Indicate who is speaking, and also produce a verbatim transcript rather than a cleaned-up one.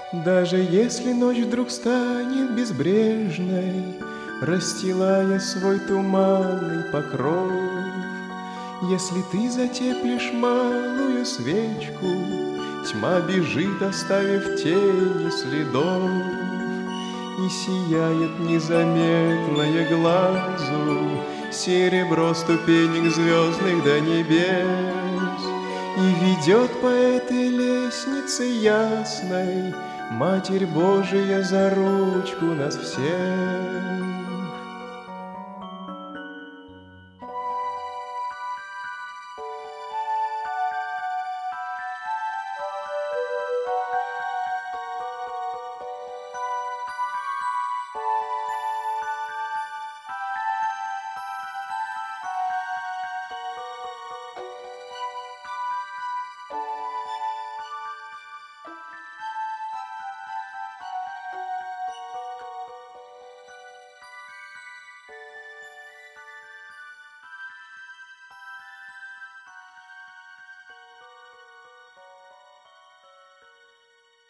Speaker 1: Даже если ночь вдруг станет безбрежной, расстилая свой туманный покров, если ты затеплешь малую свечку, тьма бежит, оставив тени следов, и сияет незаметное глазу серебро ступенек звездных до небес, и ведет по этой лестнице ясной Матерь Божия за ручку нас всех.